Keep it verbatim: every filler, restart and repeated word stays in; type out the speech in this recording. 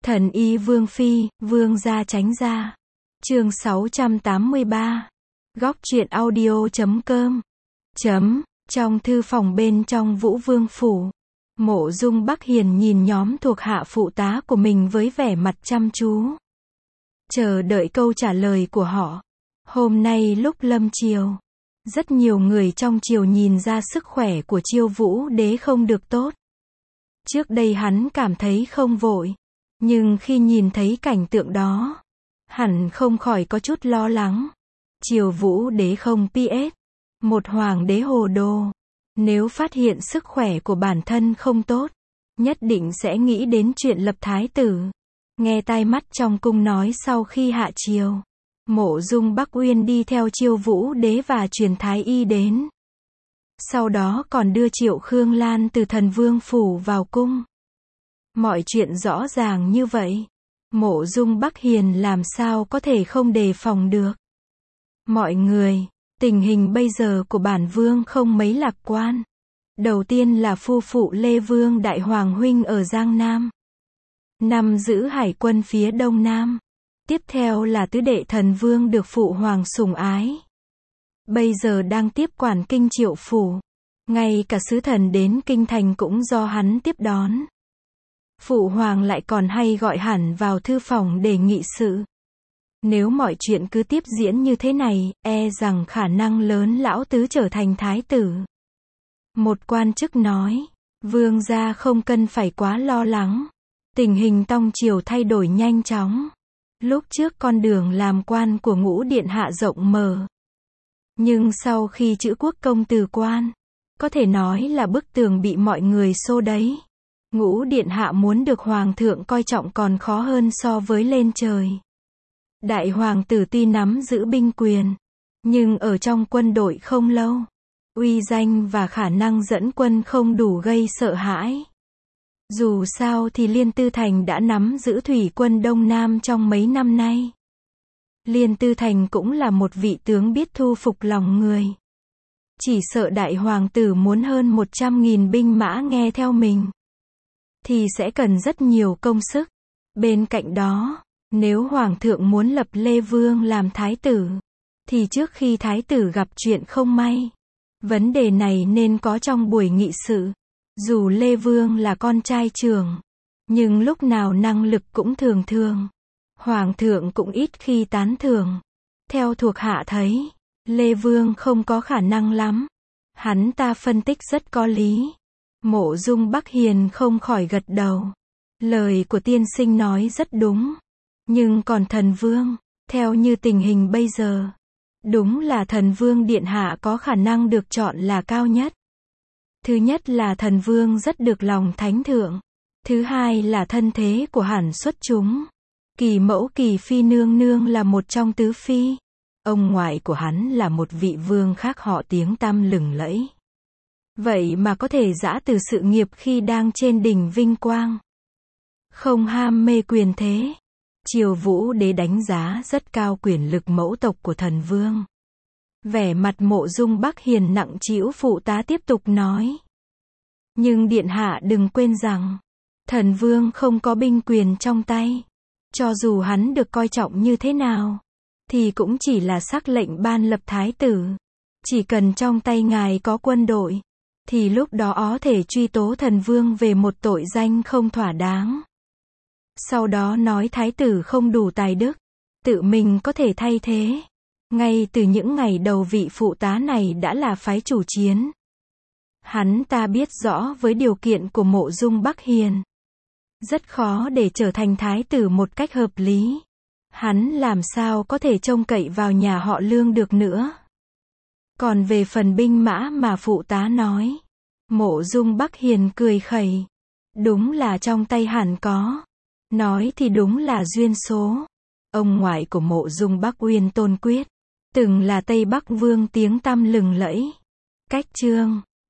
Thần y Vương Phi, Vương gia tránh ra. Chương sáu trăm tám mươi ba. Góc truyện audio chấm com. Chấm, trong thư phòng bên trong Vũ Vương phủ. Mộ Dung Bắc Hiền nhìn nhóm thuộc hạ phụ tá của mình với vẻ mặt chăm chú. Chờ đợi câu trả lời của họ. Hôm nay lúc lâm triều, rất nhiều người trong triều nhìn ra sức khỏe của Chiêu Vũ Đế không được tốt. Trước đây hắn cảm thấy không vội, nhưng khi nhìn thấy cảnh tượng đó, hẳn không khỏi có chút lo lắng. Chiêu Vũ Đế không pê ét, một hoàng đế hồ đồ, nếu phát hiện sức khỏe của bản thân không tốt, nhất định sẽ nghĩ đến chuyện lập thái tử. Nghe tai mắt trong cung nói sau khi hạ triều, Mộ Dung Bắc Uyên đi theo Chiêu Vũ Đế và truyền thái y đến. Sau đó còn đưa Triệu Khương Lan từ Thần Vương phủ vào cung. Mọi chuyện rõ ràng như vậy, Mộ Dung Bắc Hiền làm sao có thể không đề phòng được. Mọi người, tình hình bây giờ của bản vương không mấy lạc quan. Đầu tiên là phu phụ Lê Vương Đại Hoàng huynh ở Giang Nam, nắm giữ hải quân phía Đông Nam. Tiếp theo là tứ đệ thần vương được phụ hoàng sủng ái, bây giờ đang tiếp quản kinh Triệu phủ. Ngay cả sứ thần đến kinh thành cũng do hắn tiếp đón. Phụ hoàng lại còn hay gọi hẳn vào thư phòng để nghị sự. Nếu mọi chuyện cứ tiếp diễn như thế này, e rằng khả năng lớn lão tứ trở thành thái tử. Một quan chức nói, vương gia không cần phải quá lo lắng. Tình hình tông triều thay đổi nhanh chóng. Lúc trước con đường làm quan của Ngũ điện hạ rộng mở, nhưng sau khi chữ quốc công từ quan, có thể nói là bức tường bị mọi người xô đấy. Ngũ điện hạ muốn được hoàng thượng coi trọng còn khó hơn so với lên trời. Đại hoàng tử tuy nắm giữ binh quyền, nhưng ở trong quân đội không lâu, uy danh và khả năng dẫn quân không đủ gây sợ hãi. Dù sao thì Liên Tư Thành đã nắm giữ thủy quân Đông Nam trong mấy năm nay. Liên Tư Thành cũng là một vị tướng biết thu phục lòng người. Chỉ sợ đại hoàng tử muốn hơn một trăm nghìn binh mã nghe theo mình, thì sẽ cần rất nhiều công sức. Bên cạnh đó, nếu hoàng thượng muốn lập Lê Vương làm thái tử, thì trước khi thái tử gặp chuyện không may, vấn đề này nên có trong buổi nghị sự. Dù Lê Vương là con trai trưởng, nhưng lúc nào năng lực cũng thường thường. Hoàng thượng cũng ít khi tán thưởng. Theo thuộc hạ thấy, Lê Vương không có khả năng lắm. Hắn ta phân tích rất có lý. Mộ Dung Bắc Hiền không khỏi gật đầu. Lời của tiên sinh nói rất đúng. Nhưng còn thần vương, theo như tình hình bây giờ, đúng là thần vương điện hạ có khả năng được chọn là cao nhất. Thứ nhất là thần vương rất được lòng thánh thượng. Thứ hai là thân thế của hẳn xuất chúng. Kỳ mẫu Kỳ phi nương nương là một trong tứ phi. Ông ngoại của hắn là một vị vương khác họ tiếng tăm lừng lẫy. Vậy mà có thể giã từ sự nghiệp khi đang trên đỉnh vinh quang. Không ham mê quyền thế. Chiêu Vũ Đế đánh giá rất cao quyền lực mẫu tộc của thần vương. Vẻ mặt Mộ Dung Bắc Hiền nặng trĩu, phụ tá tiếp tục nói. Nhưng điện hạ đừng quên rằng, thần vương không có binh quyền trong tay. Cho dù hắn được coi trọng như thế nào, thì cũng chỉ là sắc lệnh ban lập thái tử. Chỉ cần trong tay ngài có quân đội, thì lúc đó có thể truy tố thần vương về một tội danh không thỏa đáng. Sau đó nói thái tử không đủ tài đức, tự mình có thể thay thế. Ngay từ những ngày đầu vị phụ tá này đã là phái chủ chiến. Hắn ta biết rõ với điều kiện của Mộ Dung Bắc Hiền, rất khó để trở thành thái tử một cách hợp lý. Hắn làm sao có thể trông cậy vào nhà họ Lương được nữa. Còn về phần binh mã mà phụ tá nói, Mộ Dung Bắc Hiền cười khẩy. Đúng là trong tay hẳn có. Nói thì đúng là duyên số. Ông ngoại của Mộ Dung Bắc Uyên Tôn Quyết, từng là Tây Bắc Vương tiếng tăm lừng lẫy. Cách chương